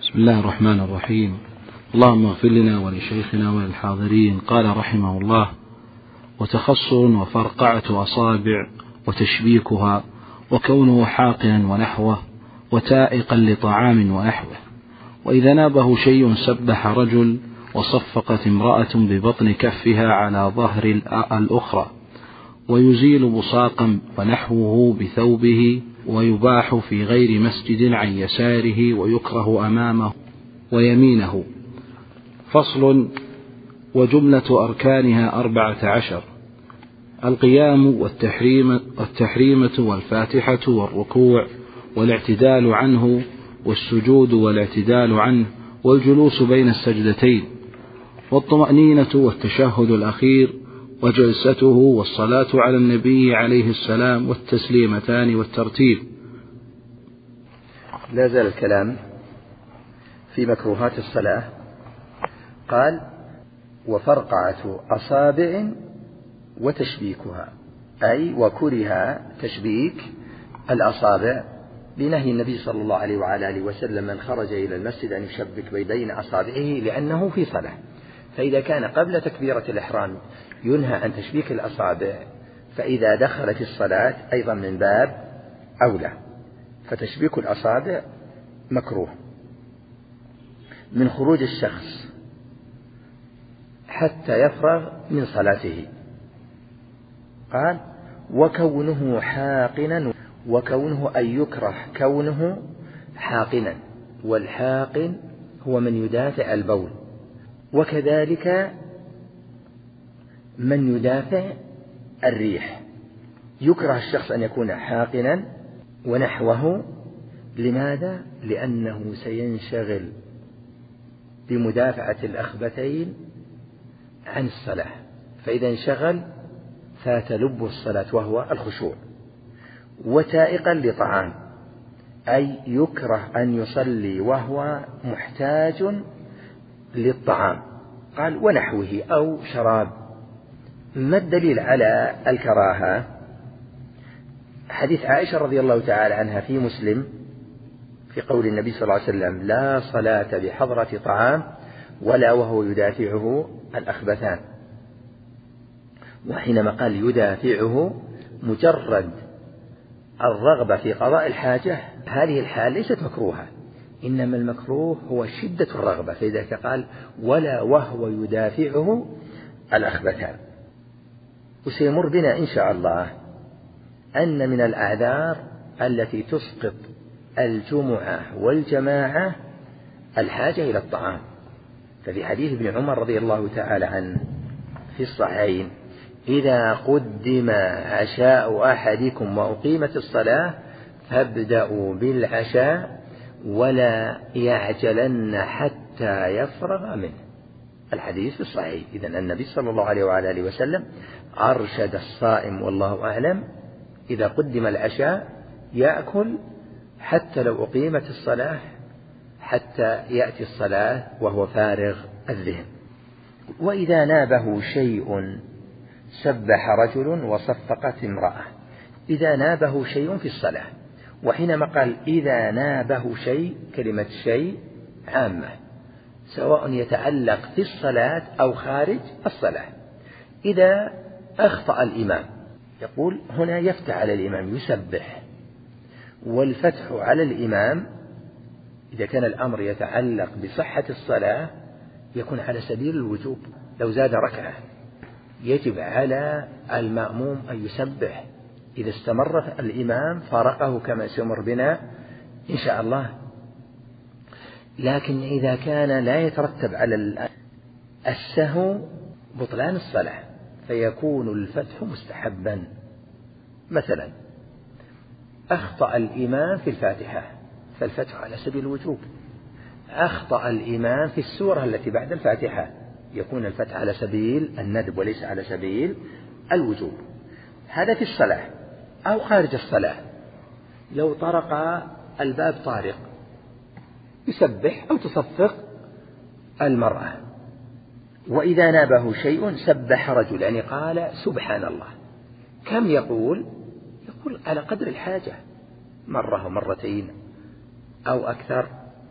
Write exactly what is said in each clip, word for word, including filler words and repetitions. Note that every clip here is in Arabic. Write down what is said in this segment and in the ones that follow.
بسم الله الرحمن الرحيم. اللهم اغفر لنا ولشيخنا وللحاضرين. قال رحمه الله: وتخصر وفرقعة أصابع وتشبيكها وكونه حاقنا ونحوه وتائقا لطعام ونحوه. وإذا نابه شيء سبح رجل وصفقت امرأة ببطن كفها على ظهر الأخرى ويزيل بصاقا ونحوه بثوبه ويباح في غير مسجد عن يساره ويكره أمامه ويمينه. فصل. وجملة أركانها أربعة عشر: القيام والتحريم والتحريمة والفاتحة والركوع والاعتدال عنه والسجود والاعتدال عنه والجلوس بين السجدتين والطمأنينة والتشهد الأخير وجلسته والصلاة على النبي عليه السلام والتسليمتان والترتيب. لا زال الكلام في مكروهات الصلاة. قال: وفرقعة أصابع وتشبيكها، أي وكره تشبيك الأصابع بنهي النبي صلى الله عليه وعلى آله وسلم من خرج إلى المسجد أن يشبك بين أصابعه لأنه في صلاة. فإذا كان قبل تكبيرة الإحرام ينهى عن تشبيك الأصابع، فإذا دخلت الصلاة أيضا من باب أولى، فتشبيك الأصابع مكروه. من خروج الشخص حتى يفرغ من صلاته. قال: وكونه حاقنا، وكونه أن يكره كونه حاقنا، والحاقن هو من يدافع البول، وكذلك من يدافع الريح. يكره الشخص أن يكون حاقنا ونحوه. لماذا؟ لأنه سينشغل بمدافعة الأخبثين عن الصلاة، فإذا انشغل فات لب الصلاة وهو الخشوع. وتائقا لطعام، أي يكره أن يصلي وهو محتاج للطعام. قال: ونحوه أو شراب. ما الدليل على الكراهة؟ حديث عائشة رضي الله تعالى عنها في مسلم في قول النبي صلى الله عليه وسلم: لا صلاة بحضرة طعام ولا وهو يدافعه الأخبثان. وحينما قال يدافعه مجرد الرغبة في قضاء الحاجة، هذه الحال ليست مكروهة، إنما المكروه هو شدة الرغبة، فإذا قال ولا وهو يدافعه الأخبثان. وسيمر بنا إن شاء الله أن من الأعذار التي تسقط الجمعة والجماعة الحاجة إلى الطعام. ففي حديث ابن عمر رضي الله تعالى عنه في الصحيحين: إذا قدم عشاء أحدكم وأقيمت الصلاة فابدأوا بالعشاء ولا يعجلن حتى يفرغ منه. الحديث في الصحيح. إذن النبي صلى الله عليه وعلى آله وسلم أرشد الصائم والله أعلم إذا قدم العشاء يأكل حتى لو أقيمت الصلاة، حتى يأتي الصلاة وهو فارغ الذهن. وإذا نابه شيء سبح رجل وصفقت امرأة. إذا نابه شيء في الصلاة، وحينما قال إذا نابه شيء، كلمة شيء عامة سواء يتعلق في الصلاة أو خارج الصلاة. إذا أخطأ الإمام، يقول هنا يفتح على الإمام يسبح، والفتح على الإمام إذا كان الأمر يتعلق بصحة الصلاة يكون على سبيل الوجوب. لو زاد ركعة يجب على المأموم أن يسبح. إذا استمر الإمام فارقه كما سيمر بنا إن شاء الله. لكن إذا كان لا يترتب على السهو بطلان الصلاة فيكون الفتح مستحبا. مثلا أخطأ الإمام في الفاتحة فالفتح على سبيل الوجوب، أخطأ الإمام في السورة التي بعد الفاتحة يكون الفتح على سبيل الندب وليس على سبيل الوجوب. هذا في الصلاة. أو خارج الصلاة، لو طرق الباب طارق يسبح أو تصفق المرأة. وإذا نابه شيء سبح رجل، يعني قال سبحان الله. كم يقول؟ يقول على قدر الحاجة، مرة ومرتين أو أكثر.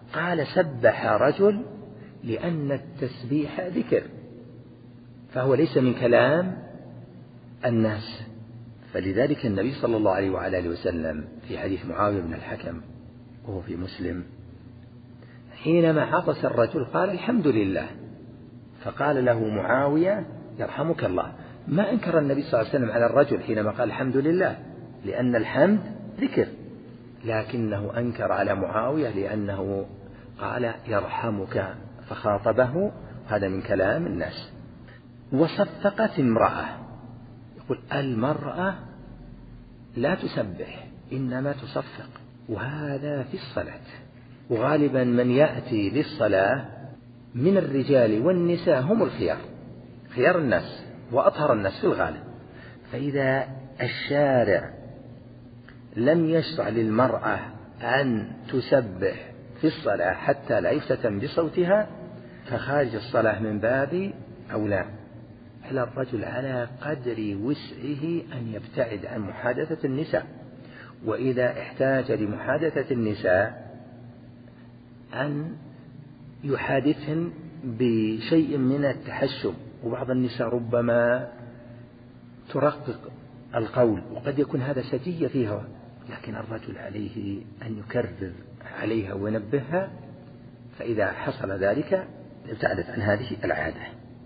قال سبح رجل لأن التسبيح ذكر، فهو ليس من كلام الناس. فلذلك النبي صلى الله عليه وعلى آله وسلم في حديث معاوية بن الحكم وهو في مسلم حينما عطس الرجل قال الحمد لله، فقال له معاوية يرحمك الله. ما أنكر النبي صلى الله عليه وسلم على الرجل حينما قال الحمد لله، لأن الحمد ذكر، لكنه أنكر على معاوية لأنه قال يرحمك فخاطبه، هذا من كلام الناس. وصفقت امرأة، يقول المرأة لا تسبح إنما تصفق، وهذا في الصلاة. وغالبا من يأتي للصلاة من الرجال والنساء هم الخيار، خيار الناس وأطهر الناس في الغالب. فإذا الشارع لم يشرع للمرأة أن تسبح في الصلاة حتى لا يفتتن بصوتها، فخارج الصلاة من باب أولى. على الرجل على قدر وسعه أن يبتعد عن محادثة النساء، وإذا احتاج لمحادثة النساء أن يحادثهن بشيء من التحشم. وبعض النساء ربما ترقق القول وقد يكون هذا سجية فيها، لكن الرجل عليه أن يكرر عليها وينبهها، فإذا حصل ذلك ابتعدت عن هذه العادة.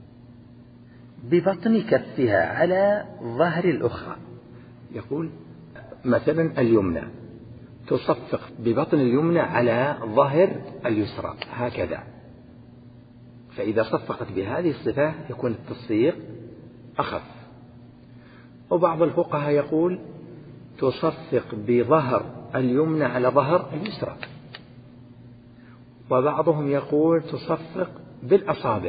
ببطن كفها على ظهر الأخرى، يقول مثلا اليمنى تصفق ببطن اليمنى على ظهر اليسرى هكذا، فإذا صفقت بهذه الصفة يكون التصفيق أخف. وبعض الفقهاء يقول تصفق بظهر اليمنى على ظهر اليسرى، وبعضهم يقول تصفق بالأصابع،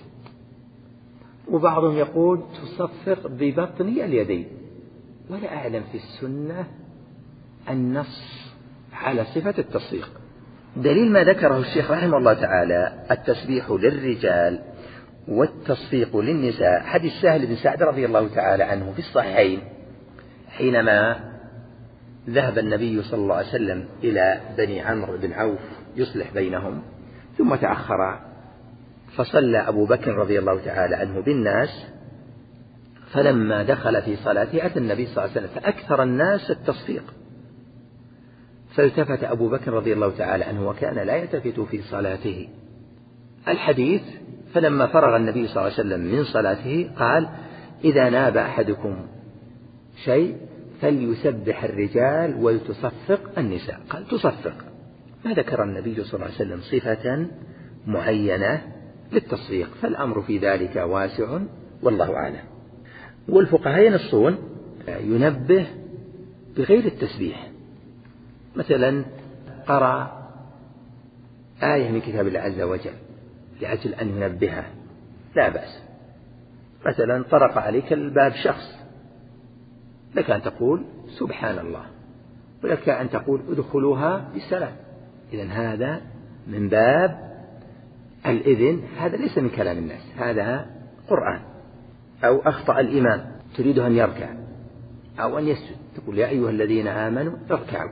وبعضهم يقول تصفق ببطن اليدين. ولا أعلم في السنة النص على صفة التصفيق. دليل ما ذكره الشيخ رحمه الله تعالى التسبيح للرجال والتصفيق للنساء حديث سهل بن سعد رضي الله تعالى عنه في الصحيحين، حينما ذهب النبي صلى الله عليه وسلم إلى بني عمرو بن عوف يصلح بينهم، ثم تأخر فصلى أبو بكر رضي الله تعالى عنه بالناس، فلما دخل في صلاته أتى النبي صلى الله عليه وسلم فأكثر الناس التصفيق، فالتفت أبو بكر رضي الله تعالى عنه وكان لا يلتفت في صلاته الحديث. فلما فرغ النبي صلى الله عليه وسلم من صلاته قال إذا ناب أحدكم شيء فليسبح الرجال ولتصفق النساء. قال تصفق، ما ذكر النبي صلى الله عليه وسلم صفة معينة للتصفيق، فالأمر في ذلك واسع والله أعلم. والفقهاء ينصون ينبه بغير التسبيح، مثلا قرأ آية من كتاب الله عز وجل لأجل أن ينبهه لا بأس. مثلا طرق عليك الباب شخص، لك أن تقول سبحان الله، ولك أن تقول ادخلوها بالسلام. إذن هذا من باب الإذن، هذا ليس من كلام الناس، هذا قرآن. أو أخطأ الإمام تريد أن يركع أو أن يسجد، تقول يا أيها الذين آمنوا اركعوا،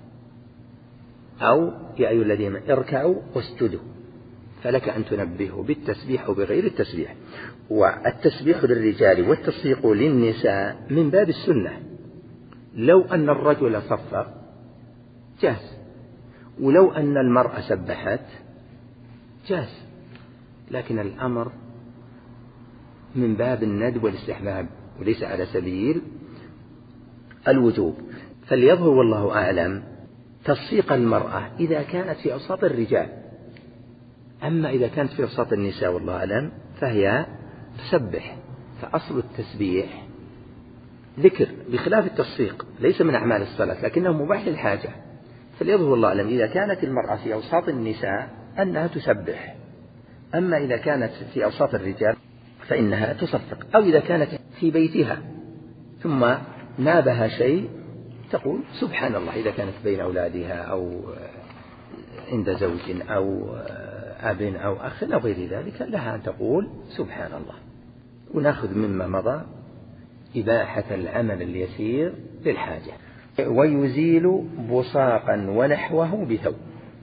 أو يا أيها الذين اركعوا واسجدوا، فلك أن تنبهه بالتسبيح وبغير التسبيح. والتسبيح للرجال والتصفيق للنساء من باب السنة، لو أن الرجل صفق جاز، ولو أن المرأة سبحت جاز، لكن الأمر من باب الندب والاستحباب وليس على سبيل الوجوب. فليظهر والله أعلم تصفيق المرأة إذا كانت في أوساط الرجال، أما إذا كانت في أوساط النساء والله أعلم فهي تسبح. فأصل التسبيح ذكر بخلاف التصفيق، ليس من أعمال الصلاة لكنه مباح للحاجة. فليظهر الله أعلم إذا كانت المرأة في أوساط النساء أنها تسبح، أما إذا كانت في أوساط الرجال فإنها تصفق. أو إذا كانت في بيتها ثم نابها شيء تقول سبحان الله، إذا كانت بين أولادها أو عند زوج أو أب أو أخ أو غير ذلك لها أن تقول سبحان الله. ونأخذ مما مضى إباحة العمل اليسير للحاجة. ويزيل بصاقا ونحوه بثوب.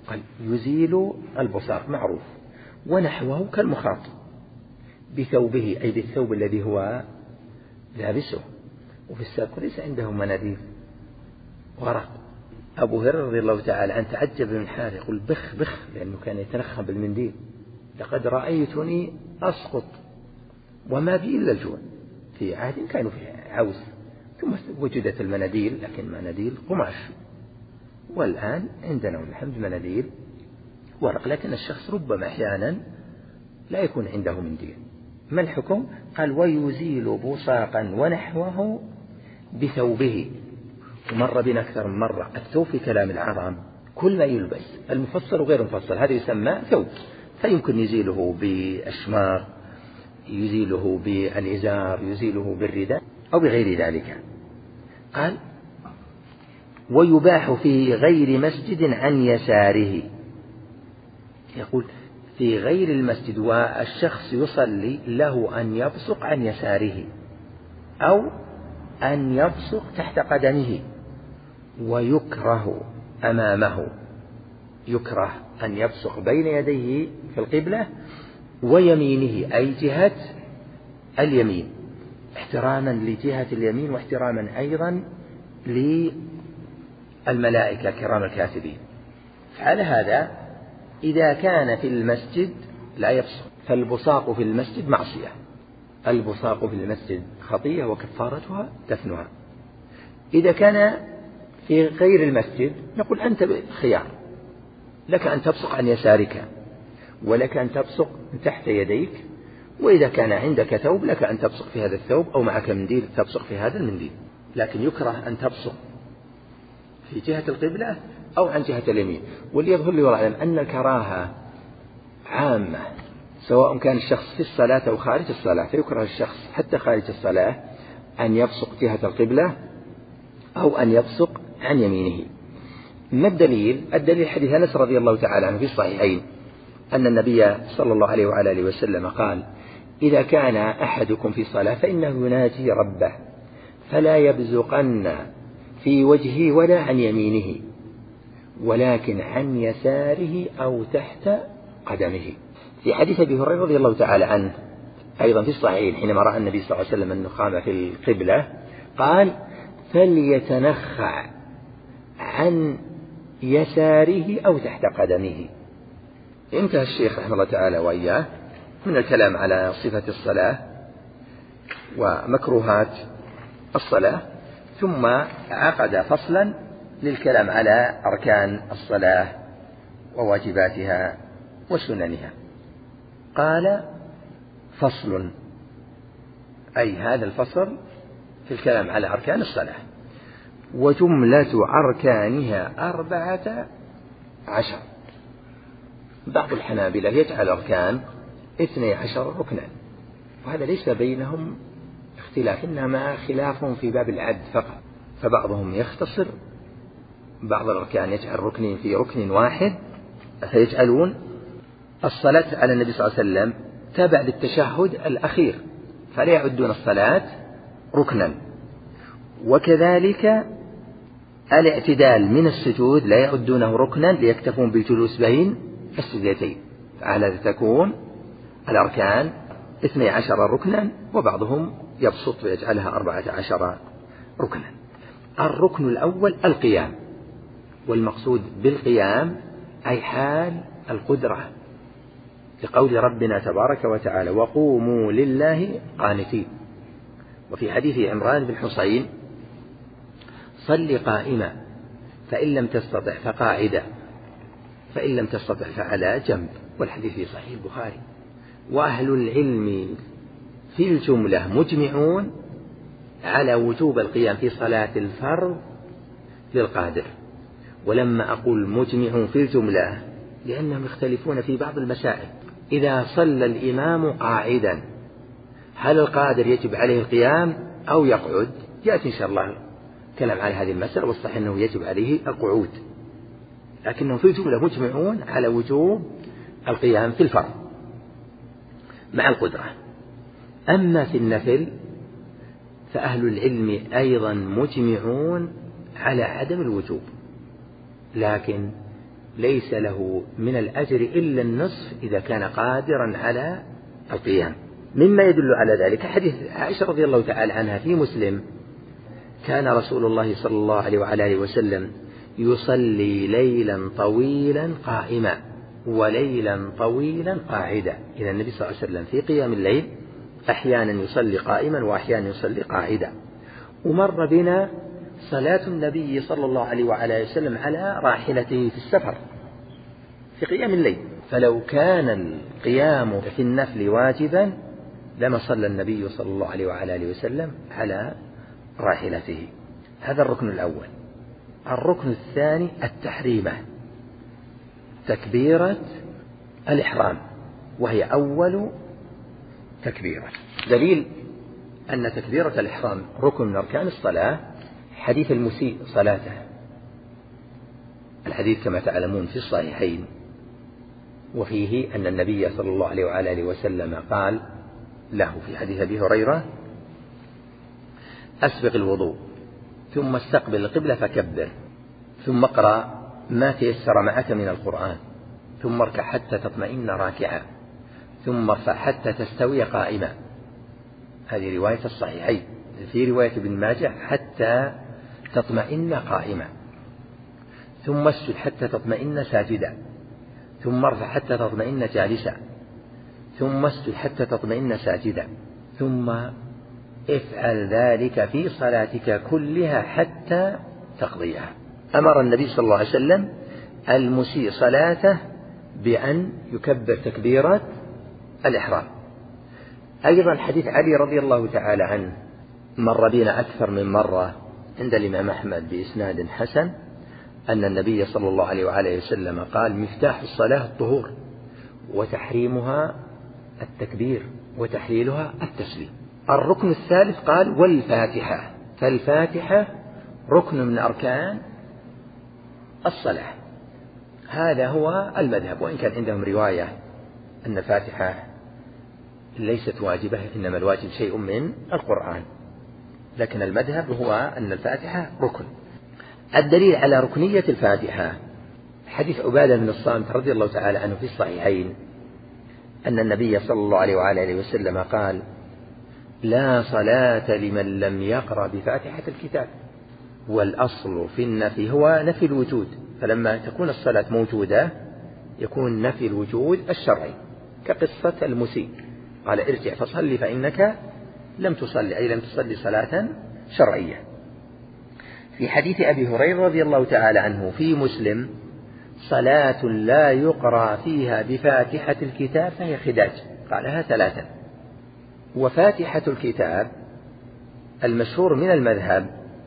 قال يزيل البصاق معروف، ونحوه كالمخاط بثوبه، أي بالثوب الذي هو لابسه. وفي السابق ليس عنده مناديل ورق. أبو هريرة رضي الله تعالى عنه تعجب من حاله، يقول بخ بخ، لأنه كان يتنخم بالمنديل، لقد رأيتني أسقط وما بي إلا الجوع. في عهد كانوا في عوز، ثم وجدت المناديل، لكن مناديل قماش، والآن عندنا والحمد مناديل ورق، لكن الشخص ربما أحيانا لا يكون عنده منديل. ما الحكم؟ قال ويزيل بصاقا ونحوه بثوبه. ومر بنا أكثر من مرة الثوب في كلام العرب كل ما يلبس، المفصل وغير المفصل، هذا يسمى ثوب، فيمكن يزيله بأشمار، يزيله بالإزار، يزيله بالرداء أو بغير ذلك. قال ويباح في غير مسجد عن يساره. يقول في غير المسجد، والشخص يصلي له أن يبصق عن يساره أو أن يبصق تحت قدمه، ويكره أمامه، يكره أن يبصق بين يديه في القبلة ويمينه، أي جهة اليمين، احتراما لجهة اليمين واحتراما أيضا للملائكة كرام الكاتبين. على هذا إذا كان في المسجد لا يبصق، فالبصاق في المسجد معصية، البصاق في المسجد خطيئة وكفارتها دفنها. إذا كان في غير المسجد نقول أنت خيار، لك أن تبصق عن يسارك، ولك أن تبصق تحت يديك، وإذا كان عندك ثوب لك أن تبصق في هذا الثوب، أو معك منديل تبصق في هذا المنديل. لكن يكره أن تبصق في جهة القبلة أو عن جهة اليمين. واللي يظهر لي والله أن الكراهة عامة، سواء كان الشخص في الصلاة أو خارج الصلاة، فيكره الشخص حتى خارج الصلاة أن يبصق جهة القبلة أو أن يبصق عن يمينه. ما الدليل؟ الدليل حديث أنس رضي الله تعالى عنه في الصحيحين أن النبي صلى الله عليه وعلى آله وسلم قال إذا كان أحدكم في صلاة فإنه يناجي ربه فلا يبزقن في وجهه ولا عن يمينه، ولكن عن يساره أو تحت قدمه. في حديث أبي هريرة رضي الله تعالى عنه أيضا في الصحيحين حينما رأى النبي صلى الله عليه وسلم النخامة في القبلة قال فليتنخع عن يساره أو تحت قدمه. انتهى الشيخ رحمه الله تعالى وإياه من الكلام على صفة الصلاة ومكروهات الصلاة، ثم عقد فصلا للكلام على أركان الصلاة وواجباتها وسننها. قال فصل، أي هذا الفصل في الكلام على أركان الصلاة. وجملة أركانها أربعة عشر. بعض الحنابلة يجعل أركان اثني عشر ركنا، وهذا ليس بينهم اختلاف، إنما خلاف في باب العد فقط. فبعضهم يختصر بعض الأركان، يجعل ركنين في ركن واحد، فيجعلون الصلاة على النبي صلى الله عليه وسلم تابع للتشهد الأخير، فلا يعدون الصلاة ركنا. وكذلك الاعتدال من السجود لا يعدونه ركنا ليكتفون بالجلوس بين السجدتين، فعلى تكون الأركان اثني عشر ركنا، وبعضهم يبسط ويجعلها أربعة عشر ركنا. الركن الأول القيام، والمقصود بالقيام أي حال القدرة، لقول ربنا تبارك وتعالى وقوموا لله قانتين. وفي حديث عمران بن حصين صل قائما فإن لم تستطع فقاعدا فإن لم تستطع فعلى جنب، والحديث في صحيح البخاري. وأهل العلم في الجملة مجمعون على وجوب القيام في صلاة الفرض للقادر. ولما أقول مجمعون في الجملة لأنهم يختلفون في بعض المسائل. إذا صلى الإمام قاعدا هل القادر يجب عليه القيام أو يقعد؟ يأتي إن شاء الله كلام على هذه المسألة، والصحيح أنه يجب عليه القعود، لكنهم في الجملة مجمعون على وجوب القيام في الفرض مع القدرة. أما في النفل فأهل العلم أيضا مجمعون على عدم الوجوب، لكن ليس له من الأجر إلا النصف إذا كان قادرا على القيام. مما يدل على ذلك حديث عائشة رضي الله تعالى عنها في مسلم: كان رسول الله صلى الله عليه وعلى آله وسلم يصلي ليلا طويلا قائما وليلا طويلا قاعدا. إذا النبي صلى الله عليه وسلم في قيام الليل أحيانا يصلي قائما وأحيانا يصلي قاعدا. ومر بنا صلاة النبي صلى الله عليه وعلى آله وسلم على راحلته في السفر في قيام الليل، فلو كان القيام في النفل واجبا لما صلى النبي صلى الله عليه وعلى آله وسلم على راحلته. هذا الركن الأول. الركن الثاني التحريمة، تكبيرة الإحرام، وهي أول تكبيرة. دليل أن تكبيرة الإحرام ركن من أركان الصلاة حديث المسيء صلاته، الحديث كما تعلمون في الصحيحين، وفيه أن النبي صلى الله عليه وعلى آله وسلم قال له في حديث أبي هريرة: أسبق الوضوء ثم استقبل القبلة فكبر، ثم اقرأ ما تيسر معك من القرآن، ثم اركع حتى تطمئن راكعا، ثم ارفع حتى تستوي قائما. هذه رواية الصحيحين. في رواية ابن ماجه: حتى تطمئن قائما، ثم اسجد حتى تطمئن ساجدا، ثم ارفع حتى تطمئن جالسا، ثم اسجد حتى تطمئن ساجدا، ثم افعل ذلك في صلاتك كلها حتى تقضيها. أمر النبي صلى الله عليه وسلم المسيء صلاته بأن يكبر تكبيرة الإحرام. أيضا حديث علي رضي الله تعالى عنه مر بنا أكثر من مرة عند الإمام أحمد بإسناد حسن أن النبي صلى الله عليه وآله وسلم قال: مفتاح الصلاة الطهور، وتحريمها التكبير، وتحليلها التسليم. الركن الثالث قال: والفاتحة. فالفاتحة ركن من أركان الصلاة. هذا هو المذهب، وإن كان عندهم رواية أن الفاتحة ليست واجبة، إنما الواجب شيء من القرآن، لكن المذهب هو أن الفاتحة ركن. الدليل على ركنية الفاتحة حديث عبادة بن الصامت رضي الله تعالى عنه في الصحيحين أن النبي صلى الله عليه وعلى آله وسلم قال: لا صلاة لمن لم يقرأ بفاتحة الكتاب. والأصل في النفي هو نفي الوجود، فلما تكون الصلاة موجودة يكون نفي الوجود الشرعي، كقصة المسيء قال: ارجع فصلي فإنك لم تصلي، أي لم تصلي صلاة شرعية. في حديث أبي هريرة رضي الله تعالى عنه في مسلم: صلاة لا يقرأ فيها بفاتحة الكتاب فهي خداج. قالها ثلاثا. وفاتحة الكتاب المشهور من المذهب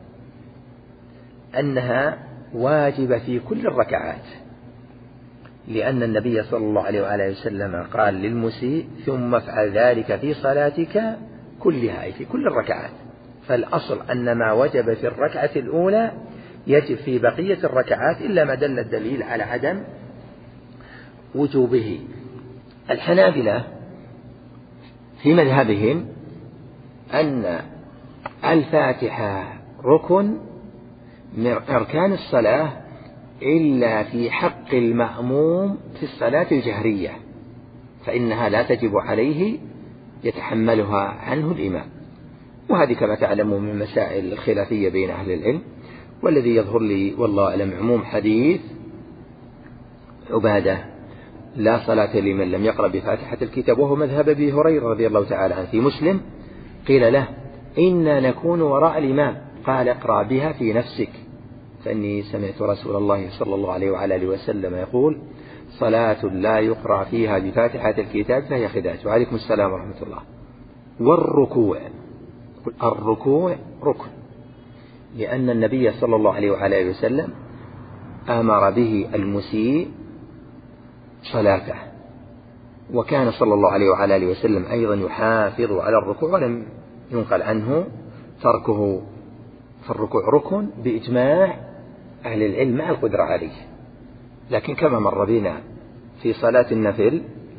أنها واجبة في كل الركعات، لأن النبي صلى الله عليه وآله وسلم قال للمسيء: ثم افعل ذلك في صلاتك كلها، أي في كل الركعات. فالأصل أن ما وجب في الركعة الأولى يجب في بقية الركعات إلا ما دل الدليل على عدم وجوبه. الحنابلة في مذهبهم أن الفاتحة ركن من أركان الصلاة إلا في حق المأموم في الصلاة الجهرية، فإنها لا تجب عليه، يتحملها عنه الإمام. وهذه كما تعلمون من مسائل الخلافية بين أهل العلم. والذي يظهر لي والله أعلم عموم حديث عبادة: لا صلاة لمن لم يقرأ بفاتحة الكتاب، وهو مذهب أبي هريرة رضي الله تعالى عنه. في مسلم قيل له: إنا نكون وراء الإمام، قال: اقرأ بها في نفسك، فإني سمعت رسول الله صلى الله عليه وعلى آله وسلم يقول: صلاة لا يقرأ فيها بفاتحة الكتاب فهي خداج. وعليكم السلام ورحمة الله. والركوع، الركوع ركن، لأن النبي صلى الله عليه وعلى آله وسلم أمر به المسيء صلاته، وكان صلى الله عليه وعلى آله وسلم أيضا يحافظ على الركوع، ولم ينقل عنه تركه. فالركوع ركن بإجماع أهل العلم مع القدرة عليه. لكن كما مر بنا في صلاة النفل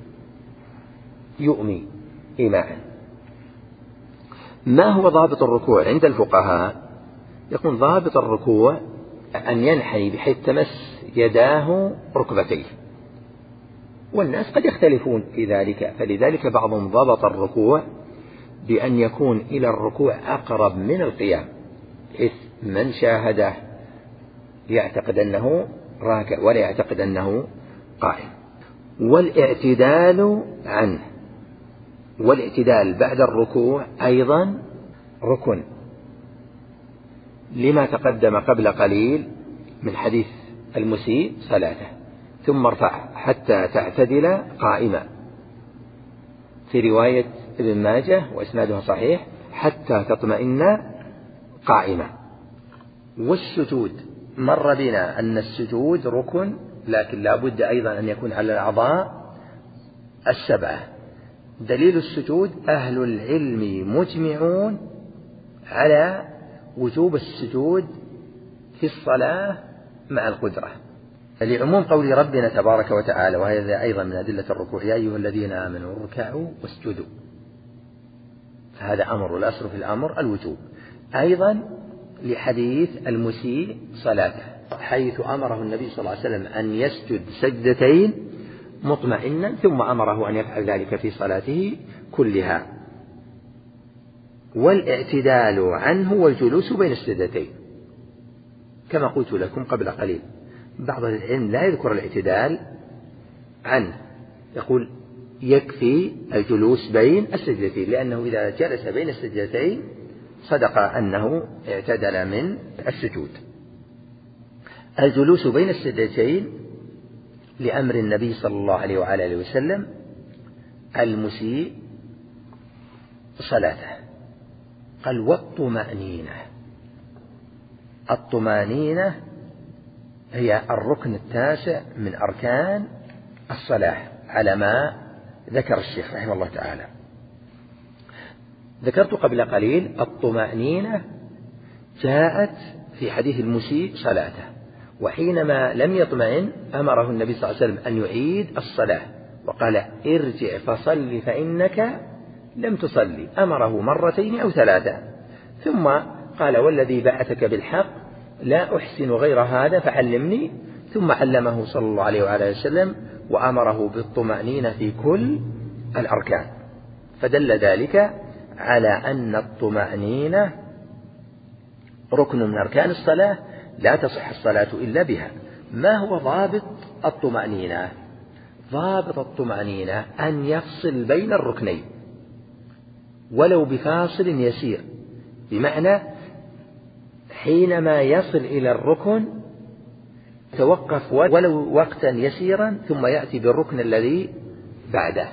يؤمي إيماء. ما هو ضابط الركوع عند الفقهاء؟ يكون ضابط الركوع أن ينحني بحيث تمس يداه ركبتيه، والناس قد يختلفون في ذلك، فلذلك بعضهم ضبط الركوع بأن يكون إلى الركوع أقرب من القيام، إذ من شاهده يعتقد أنه راكع ولا يعتقد أنه قائم. والاعتدال عنه، والاعتدال بعد الركوع أيضا ركن، لما تقدم قبل قليل من حديث المسيء صلاته، ثم ارفع حتى تعتدل قائما، في رواية ابن ماجه وإسنادها صحيح حتى تطمئن قائما. والسجود مر بنا أن السجود ركن، لكن لا بد أيضا أن يكون على الأعضاء السبعة. دليل السجود أهل العلم مجمعون على وجوب السجود في الصلاة مع القدرة، لعموم قول ربنا تبارك وتعالى، وهذا أيضا من أدلة الركوع: يا أيها الذين آمنوا اركعوا واسجدوا، فهذا أمر، والأصل في الأمر الوجوب. أيضا لحديث المسيء صلاته، حيث أمره النبي صلى الله عليه وسلم أن يسجد سجدتين مطمئنا، ثم أمره أن يفعل ذلك في صلاته كلها. والاعتدال عنه والجلوس بين السجدتين، كما قلت لكم قبل قليل، بعض العلم لا يذكر الاعتدال عنه، يقول يكفي الجلوس بين السجدتين، لأنه إذا جلس بين السجدتين صدق أنه اعتدل من السجود. الجلوس بين السجدتين لأمر النبي صلى الله عليه وعلى آله وسلم المسيء صلاته، قال: والطمأنينة. الطمأنينة هي الركن التاسع من أركان الصلاة على ما ذكر الشيخ رحمه الله تعالى. ذكرت قبل قليل الطمأنينة جاءت في حديث المسيء صلاته، وحينما لم يطمئن أمره النبي صلى الله عليه وسلم أن يعيد الصلاة، وقال: ارجع فصل فإنك لم تصلي. أمره مرتين أو ثلاثة، ثم قال: والذي بعثك بالحق لا أحسن غير هذا فعلمني، ثم علمه صلى الله عليه وآله وسلم وأمره بالطمأنينة في كل الأركان. فدل ذلك على أن الطمأنينة ركن من أركان الصلاة، لا تصح الصلاة إلا بها. ما هو ضابط الطمأنينة؟ ضابط الطمأنينة أن يفصل بين الركنين ولو بفاصل يسير، بمعنى حينما يصل إلى الركن توقف ولو وقتا يسيرا ثم يأتي بالركن الذي بعده.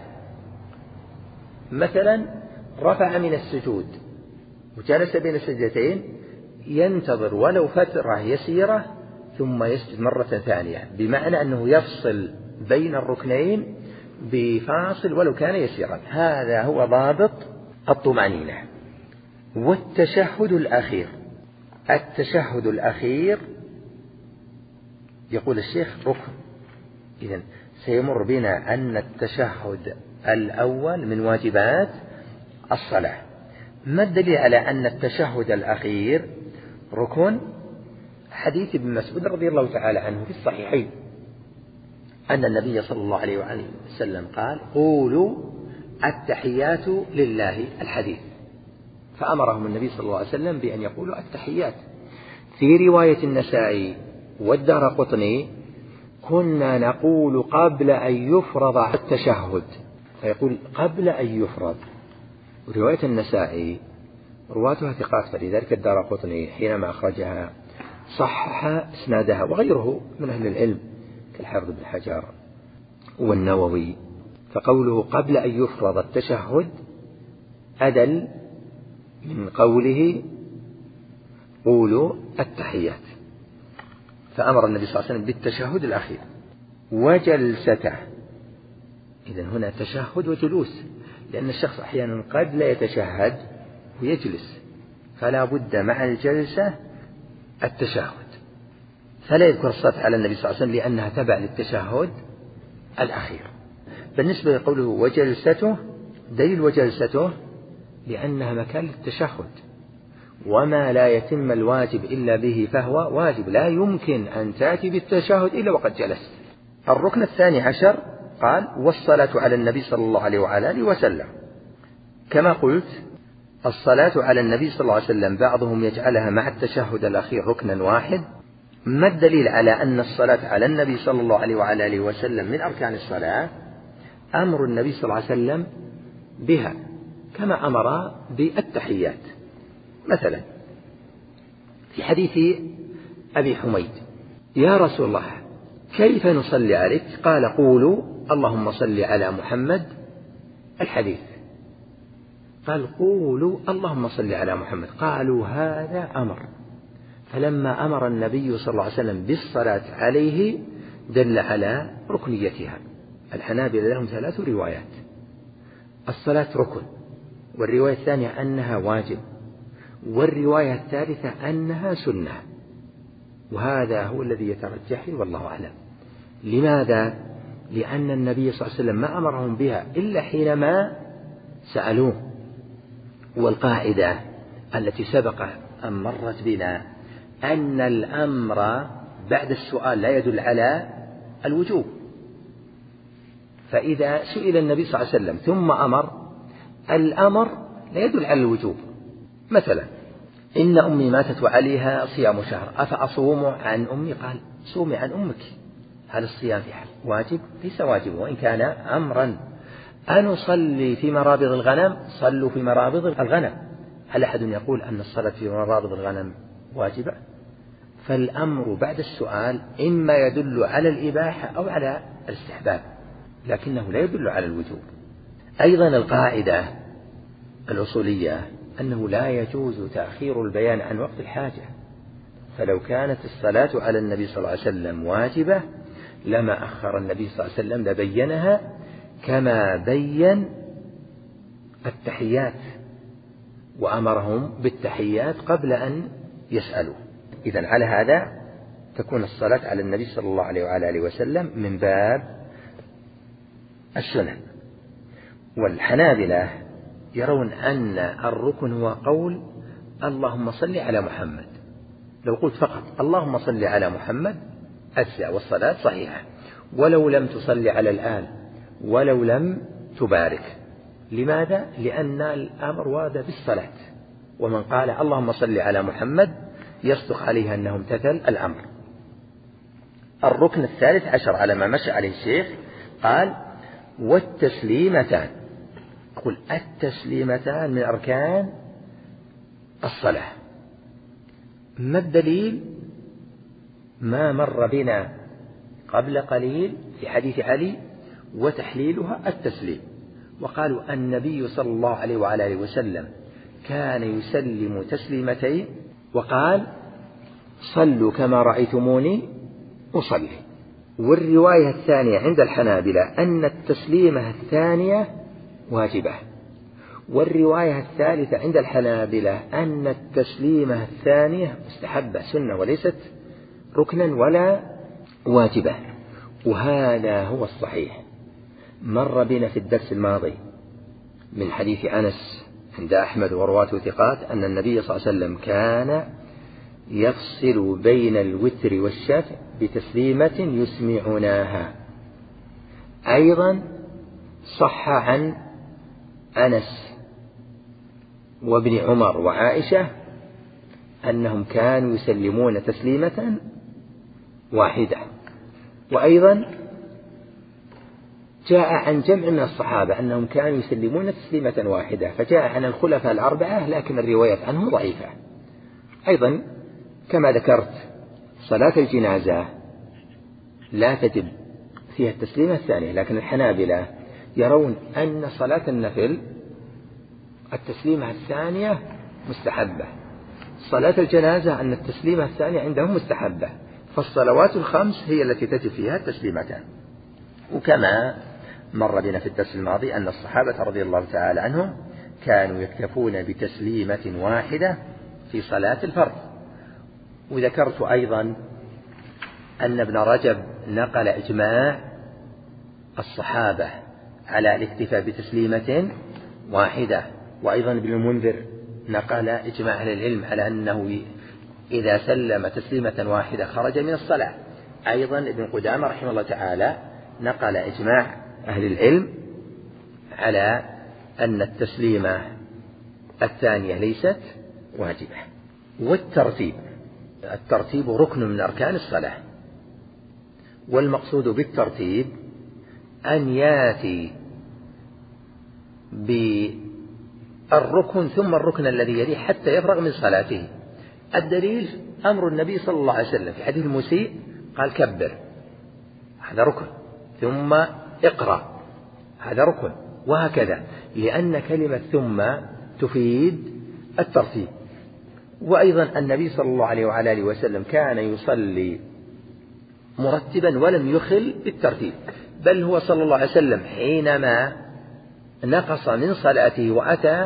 مثلا رفع من السجود وجلس بين السجدتين، ينتظر ولو فترة يسيرة ثم يسجد مرة ثانية، بمعنى أنه يفصل بين الركنين بفاصل ولو كان يسيرا. هذا هو ضابط الطمأنينة. والتشهد الأخير، التشهد الأخير يقول الشيخ ركن. إذن سيمر بنا أن التشهد الأول من واجبات الصلاة. ما الدليل على أن التشهد الأخير ركن؟ حديث ابن مسعود رضي الله تعالى عنه في الصحيحين أن النبي صلى الله عليه وآله وسلم قال: قولوا التحيات لله، الحديث، فأمرهم النبي صلى الله عليه وسلم بأن يقولوا التحيات. في رواية النسائي والدارقطني: كنا نقول قبل أن يفرض التشهد، فيقول قبل أن يفرض. رواية النسائي رواتها ثقات، فلذلك الدارقطني حينما أخرجها صحح إسنادها، وغيره من أهل العلم كالحافظ بن حجر والنووي. فقوله قبل أن يفرض التشهد أدل من قوله قولوا التحيات، فأمر النبي صلى الله عليه وسلم بالتشهد الأخير. وجلسته، إذن هنا تشهد وجلوس، لأن الشخص أحيانا قد لا يتشهد ويجلس، فلا بد مع الجلسة التشهد، فلا يذكر الصلاة على النبي صلى الله عليه وسلم لأنها تبع للتشهد الأخير. بالنسبة لقوله وجلسته، دليل وجلسته لأنها مكان للتشهد، وما لا يتم الواجب إلا به فهو واجب، لا يمكن أن تأتي بالتشهد إلا وقد جلست. الركن الثاني عشر قال والصلاة على النبي صلى الله عليه وعلى آله وسلم. كما قلت الصلاة على النبي صلى الله عليه وسلم بعضهم يجعلها مع التشهد الأخير ركنا واحد. ما الدليل على أن الصلاة على النبي صلى الله عليه وعلى آله وسلم من أركان الصلاة؟ أمر النبي صلى الله عليه وسلم بها كما أمر بالتحيات. مثلا في حديث أبي حميد يا رسول الله كيف نصلي عليك؟ قال قولوا اللهم صل على محمد. الحديث قال قولوا اللهم صل على محمد. قالوا هذا أمر. فلما أمر النبي صلى الله عليه وسلم بالصلاة عليه دل على ركنيتها. الحنابلة لهم ثلاث روايات: الصلاة ركن، والرواية الثانية أنها واجب، والرواية الثالثة أنها سنة. وهذا هو الذي يترجح لي والله أعلم. لماذا؟ لأن النبي صلى الله عليه وسلم ما أمرهم بها إلا حينما سألوه. والقاعدة التي سبق أن مرت بنا أن الأمر بعد السؤال لا يدل على الوجوب. فإذا سئل النبي صلى الله عليه وسلم ثم أمر، الأمر لا يدل على الوجوب. مثلا إن أمي ماتت وعليها صيام شهر أفأصوم عن أمي؟ قال صومي عن أمك. هل الصيام في حال واجب؟ ليس واجب وإن كان أمرا. أنصلي في مرابض الغنم؟ صلوا في مرابض الغنم. هل أحد يقول أن الصلاة في مرابض الغنم واجبة؟ فالأمر بعد السؤال إما يدل على الإباحة أو على الاستحباب، لكنه لا يدل على الوجوب. أيضا القاعدة الأصولية أنه لا يجوز تأخير البيان عن وقت الحاجة. فلو كانت الصلاة على النبي صلى الله عليه وسلم واجبة لما أخر النبي صلى الله عليه وسلم لبينها كما بين التحيات وأمرهم بالتحيات قبل أن يسألوا. إذن على هذا تكون الصلاة على النبي صلى الله عليه وعلى آله وسلم من باب السنن. والحنابلة يرون أن الركن هو قول اللهم صل على محمد. لو قلت فقط اللهم صل على محمد أجزأ والصلاة صحيحة، ولو لم تصلي على الآل ولو لم تبارك. لماذا؟ لأن الأمر وارد بالصلاة، ومن قال اللهم صل على محمد يصدق عليه أنه امتثل الأمر. الركن الثالث عشر على ما مشى عليه الشيخ قال والتسليمتان. قل التسليمتان من أركان الصلاة. ما الدليل؟ ما مر بنا قبل قليل في حديث علي وتحليلها التسليم. وقالوا النبي صلى الله عليه وعلى آله وسلم كان يسلم تسليمتين وقال صلوا كما رأيتموني أصلي. والرواية الثانية عند الحنابلة أن التسليمة الثانية واجبة، والرواية الثالثة عند الحنابلة أن التسليمة الثانية مستحبة سنة وليست ركنا ولا واجبة. وهذا هو الصحيح. مر بنا في الدرس الماضي من حديث أنس عند أحمد ورواته ثقات أن النبي صلى الله عليه وسلم كان يفصل بين الوتر والشفع بتسليمة يسمعناها. أيضا صح عن أنس وابن عمر وعائشة أنهم كانوا يسلمون تسليمة واحدة. وأيضا جاء عن جمع من الصحابة أنهم كانوا يسلمون تسليمة واحدة. فجاء عن الخلفاء الأربعة لكن الروايات عنهم ضعيفة. أيضا كما ذكرت صلاة الجنازة لا تجب فيها التسليمة الثانية، لكن الحنابلة يرون أن صلاة النفل التسليمة الثانية مستحبة. صلاة الجنازة أن التسليمة الثانية عندهم مستحبة. فالصلوات الخمس هي التي تجب فيها التسليمتان. وكما مر بنا في الدرس الماضي أن الصحابة رضي الله تعالى عنهم كانوا يكتفون بتسليمة واحدة في صلاة الفرض. وذكرت أيضا أن ابن رجب نقل إجماع الصحابة على الاكتفاء بتسليمة واحدة، وأيضا ابن المنذر نقل إجماع أهل العلم على أنه إذا سلم تسليمة واحدة خرج من الصلاة. أيضا ابن قدامة رحمه الله تعالى نقل إجماع أهل العلم على أن التسليمة الثانية ليست واجبة. والترتيب، الترتيب ركن من أركان الصلاة، والمقصود بالترتيب أن يأتي بالركن ثم الركن الذي يليه حتى يفرغ من صلاته. الدليل أمر النبي صلى الله عليه وسلم في حديث المسيء قال كبر، هذا ركن، ثم اقرأ، هذا ركن، وهكذا، لأن كلمة ثم تفيد الترتيب. وأيضا النبي صلى الله عليه وعلى آله وسلم كان يصلي مرتبا ولم يخل بالترتيب، بل هو صلى الله عليه وسلم حينما نقص من صلاته وأتى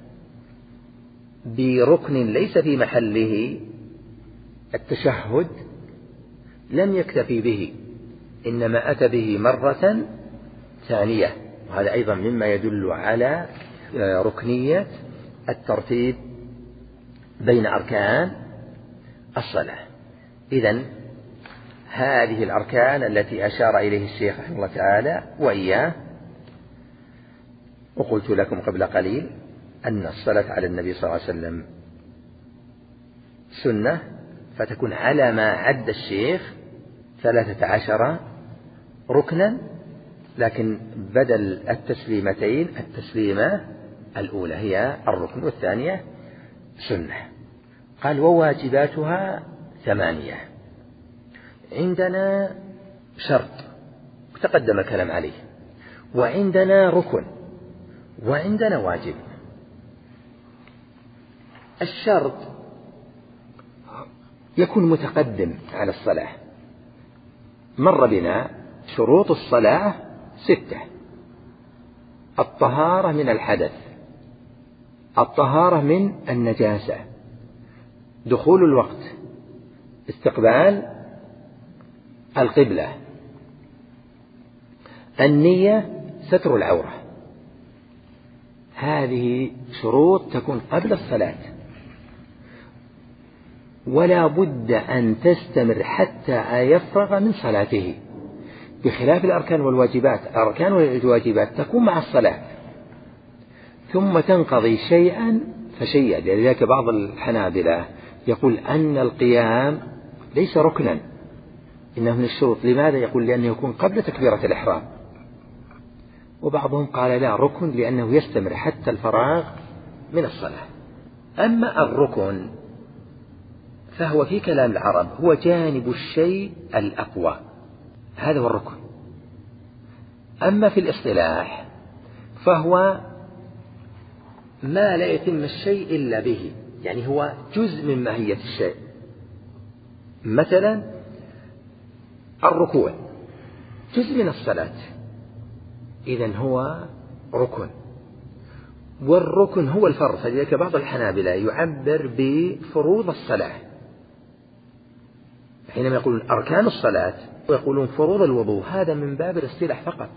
بركن ليس في محله التشهد لم يكتفي به، إنما أتى به مرة ثانية، وهذا أيضا مما يدل على ركنية الترتيب بين أركان الصلاة. إذن هذه الأركان التي أشار إليه الشيخ رحمه الله تعالى وإياه. وقلت لكم قبل قليل أن الصلاة على النبي صلى الله عليه وسلم سنة، فتكون على ما عد الشيخ ثلاثة عشر ركنا، لكن بدل التسليمتين التسليمة الأولى هي الركن والثانية سنة. قال وواجباتها ثمانية. عندنا شرط وتقدم الكلام عليه، وعندنا ركن، وعندنا واجب. الشرط يكون متقدم على الصلاة. مر بنا شروط الصلاة ستة: الطهارة من الحدث، الطهارة من النجاسة، دخول الوقت، استقبال القبلة، النية، ستر العورة. هذه شروط تكون قبل الصلاة، ولا بد أن تستمر حتى يفرغ من صلاته، بخلاف الأركان والواجبات. الأركان والواجبات تكون مع الصلاة ثم تنقضي شيئا فشيئا. لذلك بعض الحنابلة يقول أن القيام ليس ركنا، إنه من الشروط. لماذا؟ يقول لأنه يكون قبل تكبيرة الإحرام. وبعضهم قال لا، ركن لأنه يستمر حتى الفراغ من الصلاة. أما الركن فهو في كلام العرب هو جانب الشيء الأقوى، هذا هو الركن. أما في الاصطلاح فهو ما لا يتم الشيء إلا به، يعني هو جزء من ماهية الشيء. مثلا الركوع جزء من الصلاة، إذن هو ركن، والركن هو الفرض. فلذلك بعض الحنابلة يعبر بفروض الصلاة حينما يقولون أركان الصلاة، ويقولون فروض الوضوء، هذا من باب الاصطلاح فقط.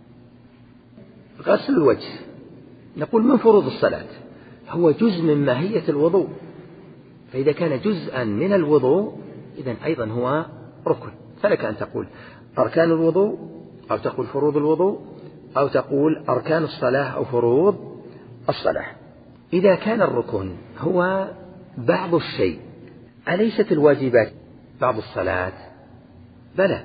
غسل الوجه نقول من فروض الصلاة، هو جزء من ماهية الوضوء، فإذا كان جزءا من الوضوء إذن أيضا هو ركن. فلك أن تقول أركان الوضوء، أو تقول فروض الوضوء، أو تقول أركان الصلاة أو فروض الصلاة. إذا كان الركن هو بعض الشيء، أليست الواجبات بعض الصلاة؟ بلى،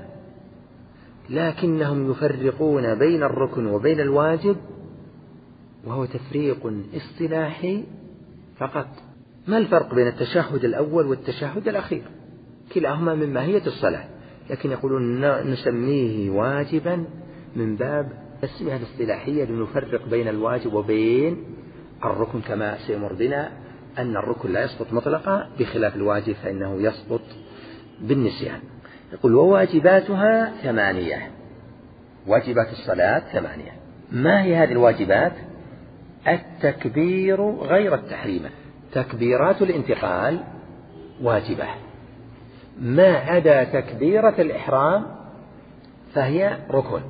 لكنهم يفرقون بين الركن وبين الواجب، وهو تفريق اصطلاحي فقط. ما الفرق بين التشهد الأول والتشهد الأخير؟ كلاهما من ماهية الصلاة، لكن يقولون نسميه واجبا من باب التسمية الاصطلاحية لنفرق بين الواجب وبين الركن، كما سيمر بنا أن الركن لا يسقط مطلقا بخلاف الواجب فإنه يسقط بالنسيان. يقول وواجباتها ثمانية. واجبات الصلاة ثمانية. ما هي هذه الواجبات؟ التكبير غير التحريم. تكبيرات الانتقال واجبة، ما عدا تكبيرة الإحرام فهي ركن.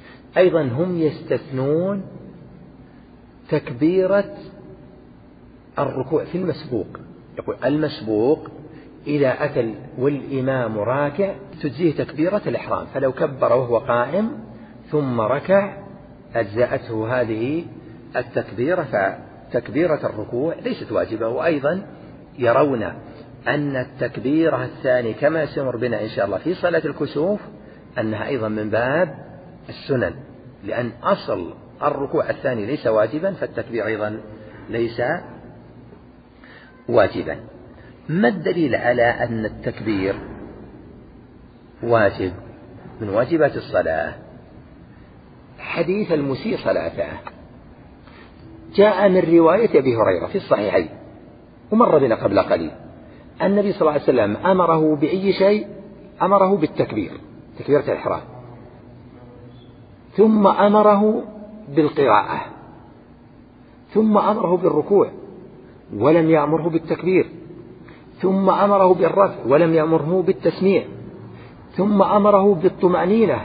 أيضا هم يستثنون تكبيرة الركوع في المسبوق، يقول المسبوق إذا أتى والإمام راكع تجزيه تكبيرة الإحرام، فلو كبر وهو قائم ثم ركع أجزأته هذه التكبيرة، فتكبيرة الركوع ليست واجبة. وأيضا يرون أن التكبيرة الثانية كما سيمر بنا إن شاء الله في صلاة الكسوف أنها أيضا من باب السنن، لأن أصل الركوع الثاني ليس واجبا، فالتكبير أيضا ليس واجبا. ما الدليل على أن التكبير واجب من واجبات الصلاة؟ حديث المسيء صلاته جاء من رواية أبي هريرة في الصحيحين ومر بنا قبل قليل. النبي صلى الله عليه وسلم أمره بأي شيء؟ أمره بالتكبير، تكبيرة الإحرام، ثم أمره بالقراءة، ثم أمره بالركوع ولم يأمره بالتكبير، ثم أمره بالرفع ولم يأمره بالتسميع، ثم أمره بالطمأنينة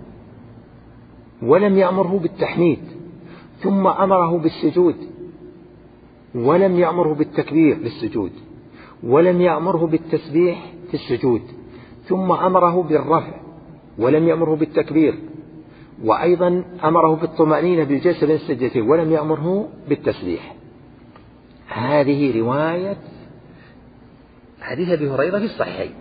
ولم يأمره بالتحميد، ثم أمره بالسجود ولم يأمره بالتكبير للسجود، ولم يأمره بالتسبيح في السجود، ثم أمره بالرفع ولم يأمره بالتكبير، وأيضا أمره بالطمأنينة بالجلسة بين السجدتين ولم يأمره بالتسبيح. هذه رواية حديث أبي هريرة في الصحيحين.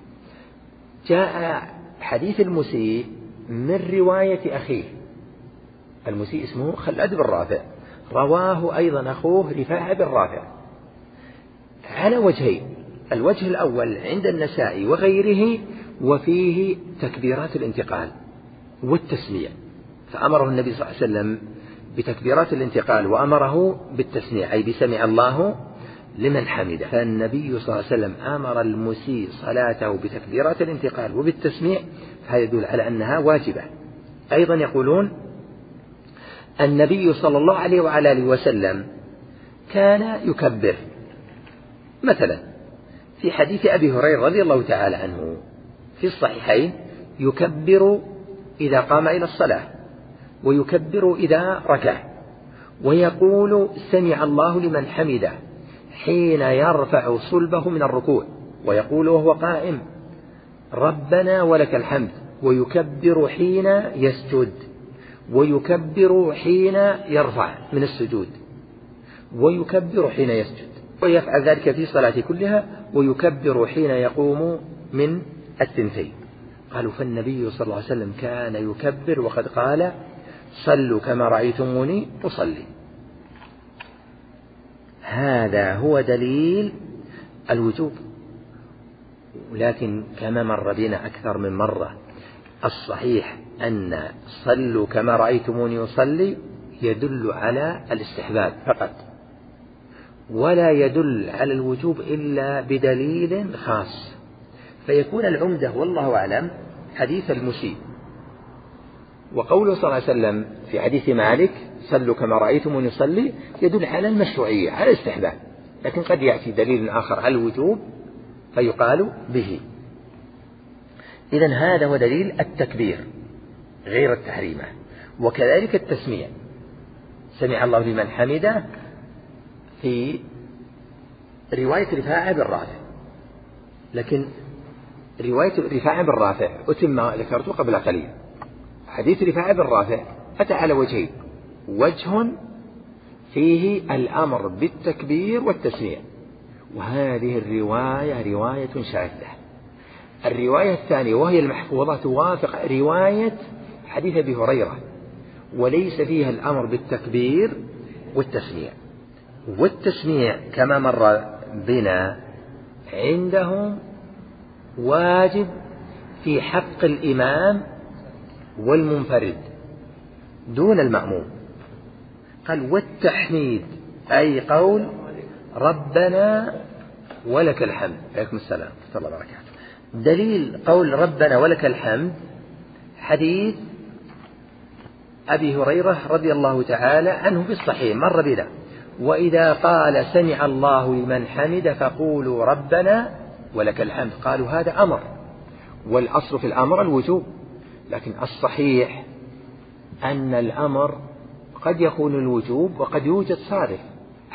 جاء حديث المسيء من رواية أخيه، المسيء اسمه خلاد بن رافع، رواه أيضا أخوه رفاعة بن رافع على وجهين. الوجه الأول عند النسائي وغيره وفيه تكبيرات الانتقال والتسميع، فأمره النبي صلى الله عليه وسلم بتكبيرات الانتقال وأمره بالتسميع أي بسمع الله لمن حمده. فالنبي صلى الله عليه وسلم أمر المسيء صلاته بتكبيرات الانتقال وبالتسميع، فهذا يدل على أنها واجبة. أيضا يقولون النبي صلى الله عليه وعلى آله وسلم كان يكبر، مثلا في حديث أبي هريرة رضي الله تعالى عنه في الصحيحين يكبر إذا قام إلى الصلاة، ويكبر إذا ركع، ويقول سمع الله لمن حمده حين يرفع صلبه من الركوع، ويقول وهو قائم ربنا ولك الحمد، ويكبر حين يسجد، ويكبر حين يرفع من السجود، ويكبر حين يسجد، ويفعل ذلك في صلاة كلها، ويكبر حين يقوم من الثنتين. قالوا فالنبي صلى الله عليه وسلم كان يكبر وقد قال صلوا كما رأيتموني أصلي. هذا هو دليل الوجوب، ولكن كما مر بنا أكثر من مرة الصحيح أن صلوا كما رأيتموني أصلي يدل على الاستحباب فقط، ولا يدل على الوجوب إلا بدليل خاص، فيكون العمدة والله أعلم حديث المسيء. وقوله صلى الله عليه وسلم في حديث مالك صلوا كما رأيتموني أصلي يدل على المشروعية على الاستحباب، لكن قد يأتي دليل آخر على الوجوب فيقال به. إذن هذا هو دليل التكبير غير التحريمة. وكذلك التسميع، سمع الله لمن حمده في رواية رفاعة بن رافع، لكن رواية رفاعة بن رافع أتم ما ذكرته قبل قليل. حديث رفاعة بن رافع أتى على وجهين، وجه فيه الأمر بالتكبير والتسميع، وهذه الرواية رواية شاذة. الرواية الثانية وهي المحفوظة توافق رواية حديث أبي هريرة، وليس فيها الأمر بالتكبير والتسميع. والتسميع كما مر بنا عندهم واجب في حق الإمام والمنفرد دون المأموم. قال والتحميد أي قول ربنا ولك الحمد. عليكم السلام ورحمة الله وبركاته. دليل قول ربنا ولك الحمد حديث أبي هريرة رضي الله تعالى عنه في الصحيح مر بنا، وإذا قال سمع الله لمن حمد فقولوا ربنا ولك الحمد. قالوا هذا أمر، والأصل في الأمر الوجوب، لكن الصحيح أن الأمر قد يكون الوجوب وقد يوجد صارف.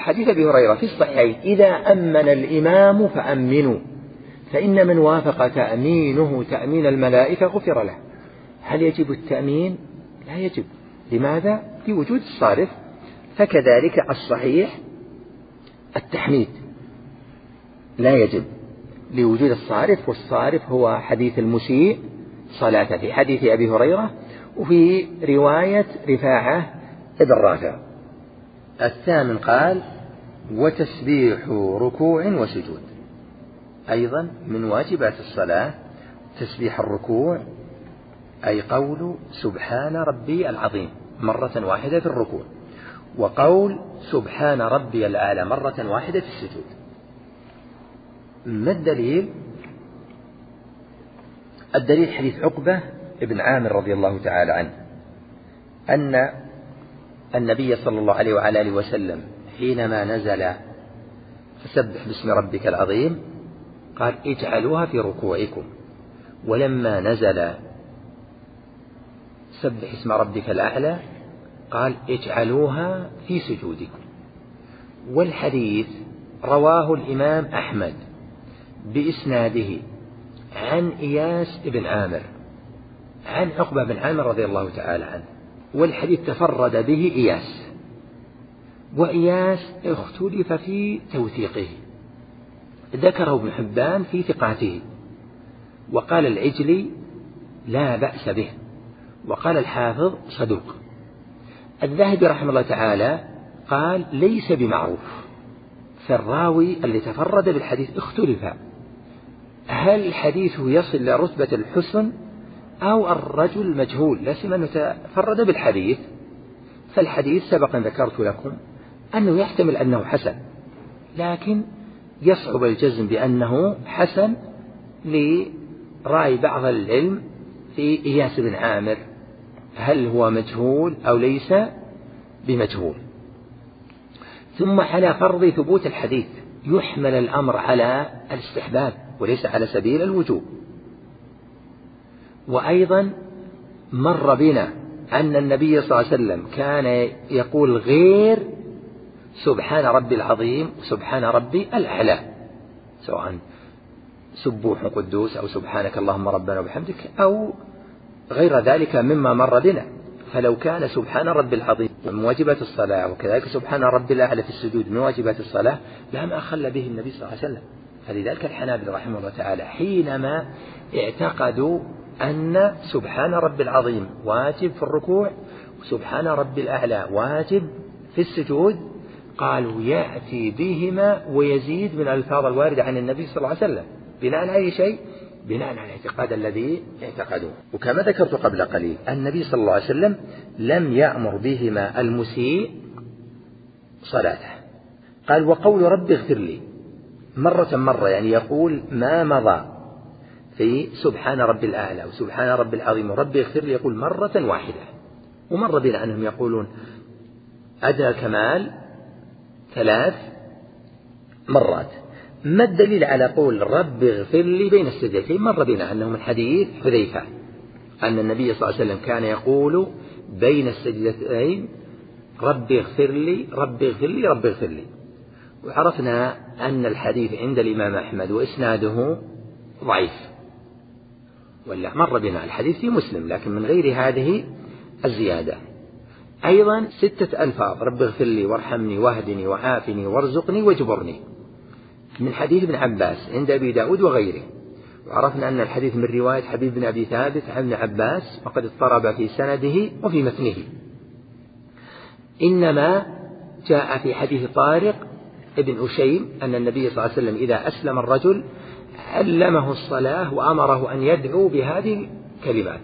حديث أبي هريرة في الصحيحين: إذا أمن الإمام فأمنوا فإن من وافق تأمينه تأمين الملائكة غفر له. هل يجب التأمين؟ لا يجب. لماذا؟ لوجود الصارف. فكذلك الصحيح التحميد لا يجب لوجود الصارف، والصارف هو حديث المسيء صلاة في حديث أبي هريرة وفي رواية رفاعة ابن رافع. الثامن قال: وتسبيح ركوع وسجود. أيضا من واجبات الصلاة تسبيح الركوع، أي قول سبحان ربي العظيم مرة واحدة في الركوع، وقول سبحان ربي الأعلى مرة واحدة في السجود. ما الدليل؟ الدليل حديث عقبة ابن عامر رضي الله تعالى عنه أن النبي صلى الله عليه وعلى آله وسلم حينما نزل فسبح باسم ربك العظيم قال: اجعلوها في ركوعكم، ولما نزل سبح اسم ربك الأعلى قال: اجعلوها في سجودكم. والحديث رواه الإمام أحمد بإسناده عن إياس بن عامر عن عقبة بن عامر رضي الله تعالى عنه، والحديث تفرد به إياس، وإياس اختلف في توثيقه، ذكره ابن حبان في ثقاته، وقال العجلي لا بأس به، وقال الحافظ صدوق. الذهبي رحمه الله تعالى قال ليس بمعروف، فالراوي اللي تفرد بالحديث اختلف، هل الحديث يصل لرتبة الحسن أو الرجل مجهول، لا سيما أنه تفرد بالحديث. فالحديث سبقا ذكرت لكم أنه يحتمل أنه حسن، لكن يصعب الجزم بأنه حسن لرأي بعض العلم في إياس بن عامر، هل هو مجهول أو ليس بمجهول. ثم على فرض ثبوت الحديث يحمل الأمر على الاستحباب وليس على سبيل الوجوب. وأيضا مر بنا أن النبي صلى الله عليه وسلم كان يقول غير سبحان ربي العظيم سبحان ربي الأعلى، سواء سبوح قدوس أو سبحانك اللهم ربنا وبحمدك أو غير ذلك مما مر بنا. فلو كان سبحان ربي العظيم من واجبات الصلاة وكذلك سبحان ربي الأعلى في السجود من واجبات الصلاة لما أخل به النبي صلى الله عليه وسلم. فلذلك الحنابلة رحمه الله تعالى حينما اعتقدوا أن سبحان ربي العظيم واجب في الركوع وسبحان ربي الأعلى واجب في السجود قالوا يأتي بهما ويزيد من الألفاظ الواردة عن النبي صلى الله عليه وسلم بناء على أي شيء؟ بناء على الاعتقاد الذي اعتقدوه. وكما ذكرت قبل قليل النبي صلى الله عليه وسلم لم يأمر بهما المسيء صلاته، قال وقول رب اغفر لي مرة مرة، يعني يقول ما مضى في سبحان ربي الأعلى وسبحان ربي العظيم وربي اغفر لي يقول مرة واحدة. ومر بنا أنهم يقولون أدنى الكمال ثلاث مرات. ما الدليل على قول رب اغفر لي بين السجدتين؟ مر بنا أنه من حديث حذيفة أن النبي صلى الله عليه وسلم كان يقول بين السجدتين رب اغفر لي رب اغفر لي رب اغفر لي. وعرفنا أن الحديث عند الإمام أحمد وإسناده ضعيف، ولا مر بنا الحديث في مسلم لكن من غير هذه الزيادة. أيضا ستة ألفاظ رب اغفر لي وارحمني واهدني وعافني وارزقني واجبرني من حديث ابن عباس عند أبي داود وغيره. وعرفنا أن الحديث من رواية حبيب بن أبي ثابت عن ابن عباس وقد اضطرب في سنده وفي متنه. إنما جاء في حديث طارق ابن أشيم أن النبي صلى الله عليه وسلم إذا أسلم الرجل علمه الصلاة وأمره أن يدعو بهذه الكلمات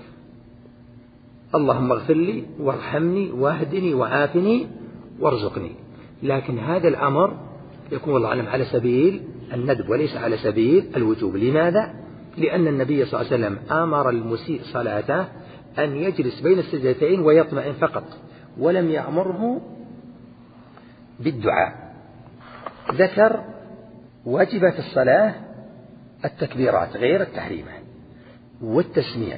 اللهم اغفر لي وارحمني واهدني وعافني وارزقني. لكن هذا الأمر يكون والله أعلم على سبيل الندب وليس على سبيل الوجوب. لماذا؟ لأن النبي صلى الله عليه وسلم أمر المسيء صلاته أن يجلس بين السجدتين ويطمئن فقط، ولم يأمره بالدعاء. ذكر واجبات الصلاة التكبيرات غير التحريمة والتسميع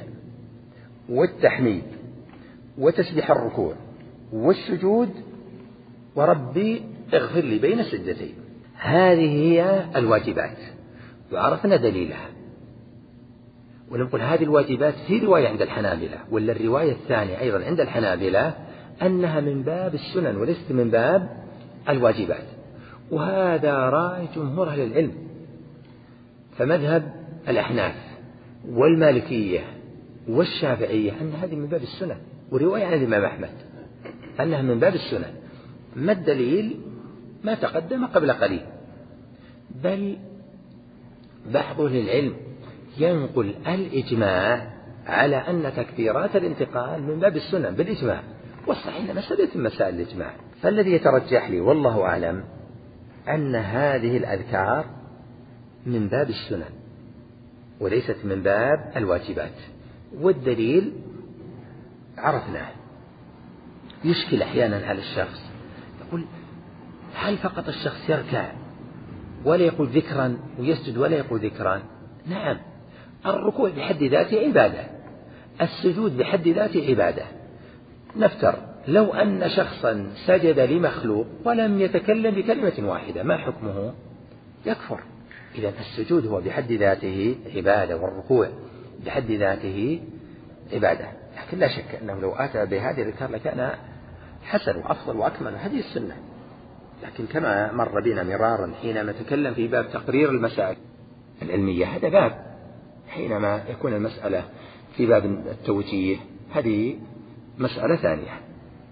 والتحميد وتسبيح الركوع والسجود وربي اغفر لي بين السجدتين. هذه هي الواجبات وعرفنا دليلها. ونقول هذه الواجبات في رواية عند الحنابلة، ولا الرواية الثانية أيضا عند الحنابلة أنها من باب السنن وليست من باب الواجبات، وهذا رأي جمهور أهل العلم. فمذهب الأحناف والمالكية والشافعية أن هذه من باب السنن، ورواية عن الإمام أحمد أنها من باب السنن. ما الدليل؟ ما تقدم قبل قليل. بل بعض أهل العلم ينقل الإجماع على أن تكبيرات الانتقال من باب السنن بالإجماع، والصحيح مسألة مسائل الإجماع. فالذي يترجح لي والله أعلم أن هذه الأذكار من باب السنن وليست من باب الواجبات. والدليل عرفناه. يشكل أحيانا على الشخص، يقول هل فقط الشخص يركع ولا يقول ذكرا ويسجد ولا يقول ذكرا؟ نعم، الركوع بحد ذاته عبادة، السجود بحد ذاته عبادة. نفترض لو أن شخصا سجد لمخلوق ولم يتكلم بكلمة واحدة، ما حكمه؟ يكفر. إذا السجود هو بحد ذاته عبادة، والركوع بحد ذاته عبادة. لكن لا شك أنه لو أتى بهذه الأذكار لكان حسن وأفضل وأكمل هذه السنة. لكن كما مر بنا مرارا حينما نتكلم في باب تقرير المسائل العلمية، هذا باب. حينما يكون المسألة في باب التوجيه هذه مسألة ثانية.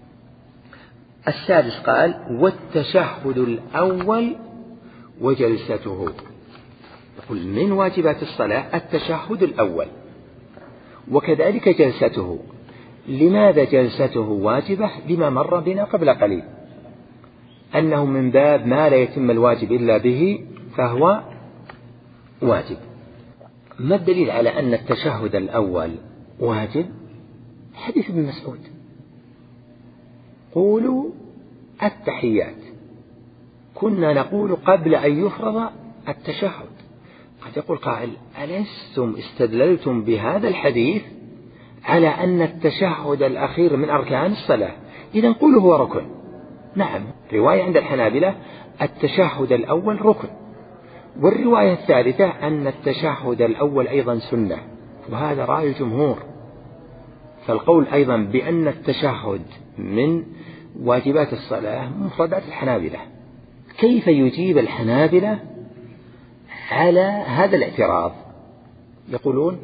السادس قال والتشهد الأول وجلسته. يقول من واجبات الصلاة التشهد الأول وكذلك جلسته. لماذا جلسته واجبة؟ لما مر بنا قبل قليل أنه من باب ما لا يتم الواجب إلا به فهو واجب. ما الدليل على أن التشهد الأول واجب؟ حديث ابن مسعود قولوا التحيات كنا نقول قبل أن يفرض التشهد. قد يقول قائل ألستم استدللتم بهذا الحديث على أن التشهد الأخير من أركان الصلاة، إذن قولوا هو ركن. نعم، رواية عند الحنابلة التشهد الأول ركن، والرواية الثالثة أن التشهد الأول أيضا سنة، وهذا رأي الجمهور. فالقول أيضا بأن التشهد من واجبات الصلاة مفردات الحنابلة. كيف يجيب الحنابلة على هذا الاعتراض؟ يقولون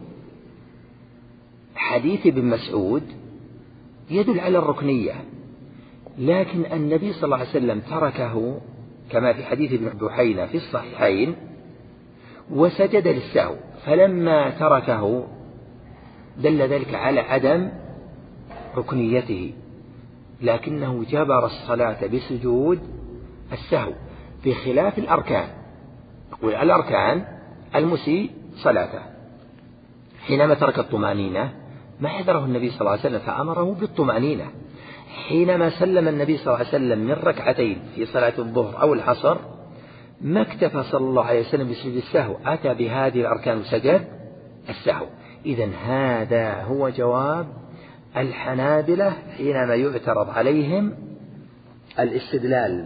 حديث ابن مسعود يدل على الركنية، لكن النبي صلى الله عليه وسلم تركه كما في حديث ابن بحينة في الصحيحين وسجد للسهو، فلما تركه دل ذلك على عدم ركنيته، لكنه جبر الصلاة بسجود السهو بخلاف الأركان. يقول الأركان المسيء صلاته حينما ترك الطمأنينة ما حذره النبي صلى الله عليه وسلم فأمره بالطمأنينة. حينما سلم النبي صلى الله عليه وسلم من ركعتين في صلاة الظهر أو العصر ما اكتفى صلى الله عليه وسلم بسجود السهو، أتى بهذه الأركان وسجد السهو. إذن هذا هو جواب الحنابلة حينما يعترض عليهم الاستدلال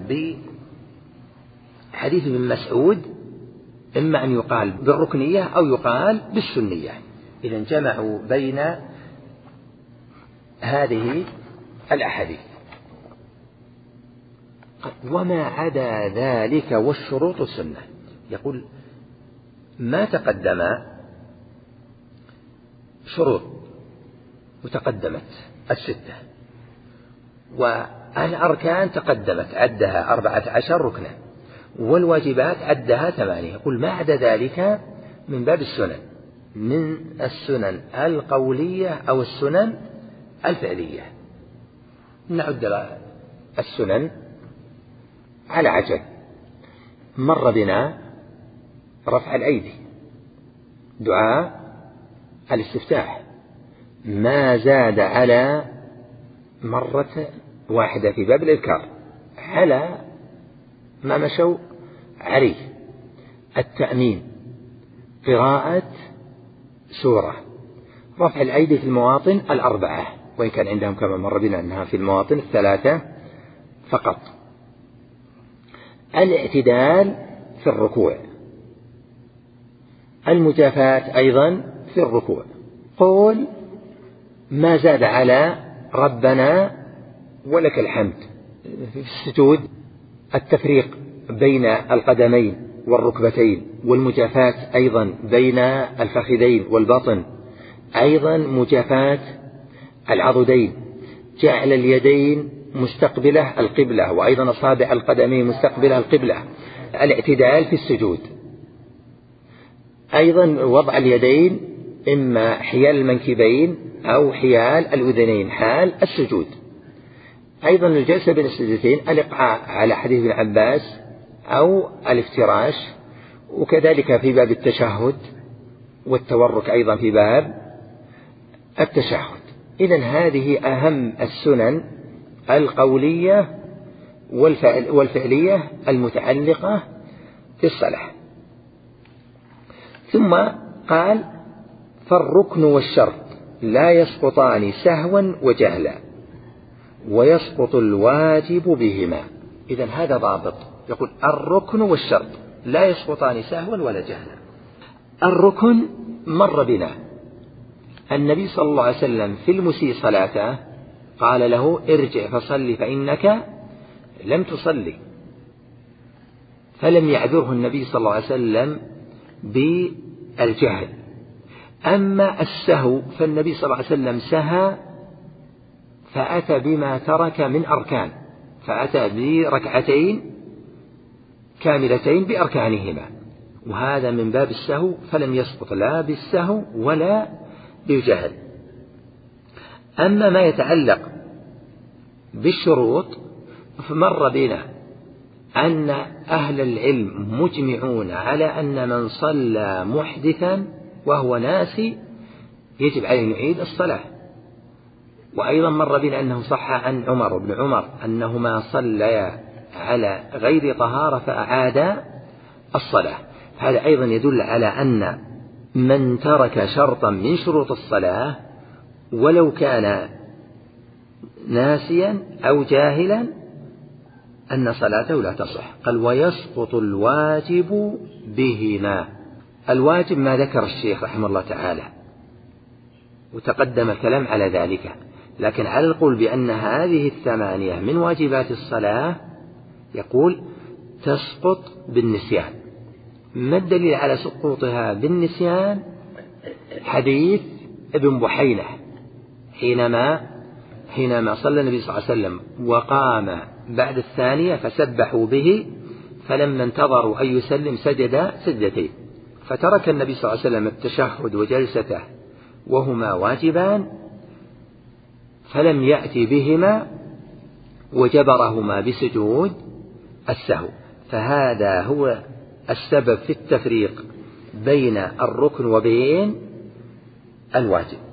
بحديث ابن مسعود، إما أن يقال بالركنية أو يقال بالسنية. إذن جمعوا بين هذه الأحاديث. وما عدا ذلك والشروط السنة. يقول ما تقدم شروط وتقدمت الستة، والأركان تقدمت عدها أربعة عشر ركنا، والواجبات عدها ثمانية. يقول ما عدا ذلك من باب السنن، من السنن القولية أو السنن الفعلية. نعد السنن على عجل. مر بنا رفع الأيدي، دعاء الاستفتاح، ما زاد على مرة واحدة في باب الإذكار على ما مشوا عليه. التأمين، قراءة سورة، رفع الأيدي في المواطن الأربعة، وإن كان عندهم كما مر بنا أنها في المواطن الثلاثة فقط. الاعتدال في الركوع، المجافاة أيضا في الركوع. قول ما زاد على ربنا ولك الحمد. في السجود التفريق بين القدمين والركبتين، والمجافاة أيضا بين الفخذين والبطن، أيضا مجافاة العضدين، جعل اليدين مستقبلة القبلة، وأيضا أصابع القدمين مستقبلة القبلة، الاعتدال في السجود، أيضا وضع اليدين إما حيال المنكبين أو حيال الأذنين حال السجود، أيضا الجلسة بين السجدتين، الإقعاء على حديث ابن عباس أو الافتراش، وكذلك في باب التشهد، والتورك أيضا في باب التشهد. إذن هذه أهم السنن القولية والفعلية المتعلقة في الصلاة. ثم قال فالركن والشرط لا يسقطان سهوا وجهلا، ويسقط الواجب بهما. إذن هذا ضابط، يقول الركن والشرط لا يسقطان سهوا ولا جهلا. الركن مر بنا، النبي صلى الله عليه وسلم في المسيء صلاته قال له ارجع فصلي فإنك لم تصلي، فلم يعذره النبي صلى الله عليه وسلم بالجهل. أما السهو فالنبي صلى الله عليه وسلم سهى فأتى بما ترك من أركان، فأتى بركعتين كاملتين بأركانهما، وهذا من باب السهو، فلم يسقط لا بالسهو ولا بالجهل. أما ما يتعلق بالشروط فمر بنا أن أهل العلم مجمعون على أن من صلى محدثا وهو ناسي يجب عليه يعيد الصلاة. وأيضا مر بنا أنه صح عن عمر بن عمر أنهما صليا على غير طهارة فأعادا الصلاة. هذا أيضا يدل على أن من ترك شرطا من شروط الصلاة ولو كان ناسيا أو جاهلا أن صلاته لا تصح. قال ويسقط الواجب بهما. الواجب ما ذكر الشيخ رحمه الله تعالى، وتقدم الكلام على ذلك، لكن على القول بأن هذه الثمانية من واجبات الصلاة يقول تسقط بالنسيان. ما الدليل على سقوطها بالنسيان؟ حديث ابن بحينة حينما حينما صلى النبي صلى الله عليه وسلم وقام بعد الثانية فسبحوا به، فلما انتظروا أن يسلم سجد سجدتين، فترك النبي صلى الله عليه وسلم التشهد وجلسته وهما واجبان، فلم يأتي بهما وجبرهما بسجود السهو. فهذا هو السبب في التفريق بين الركن وبين الواجب.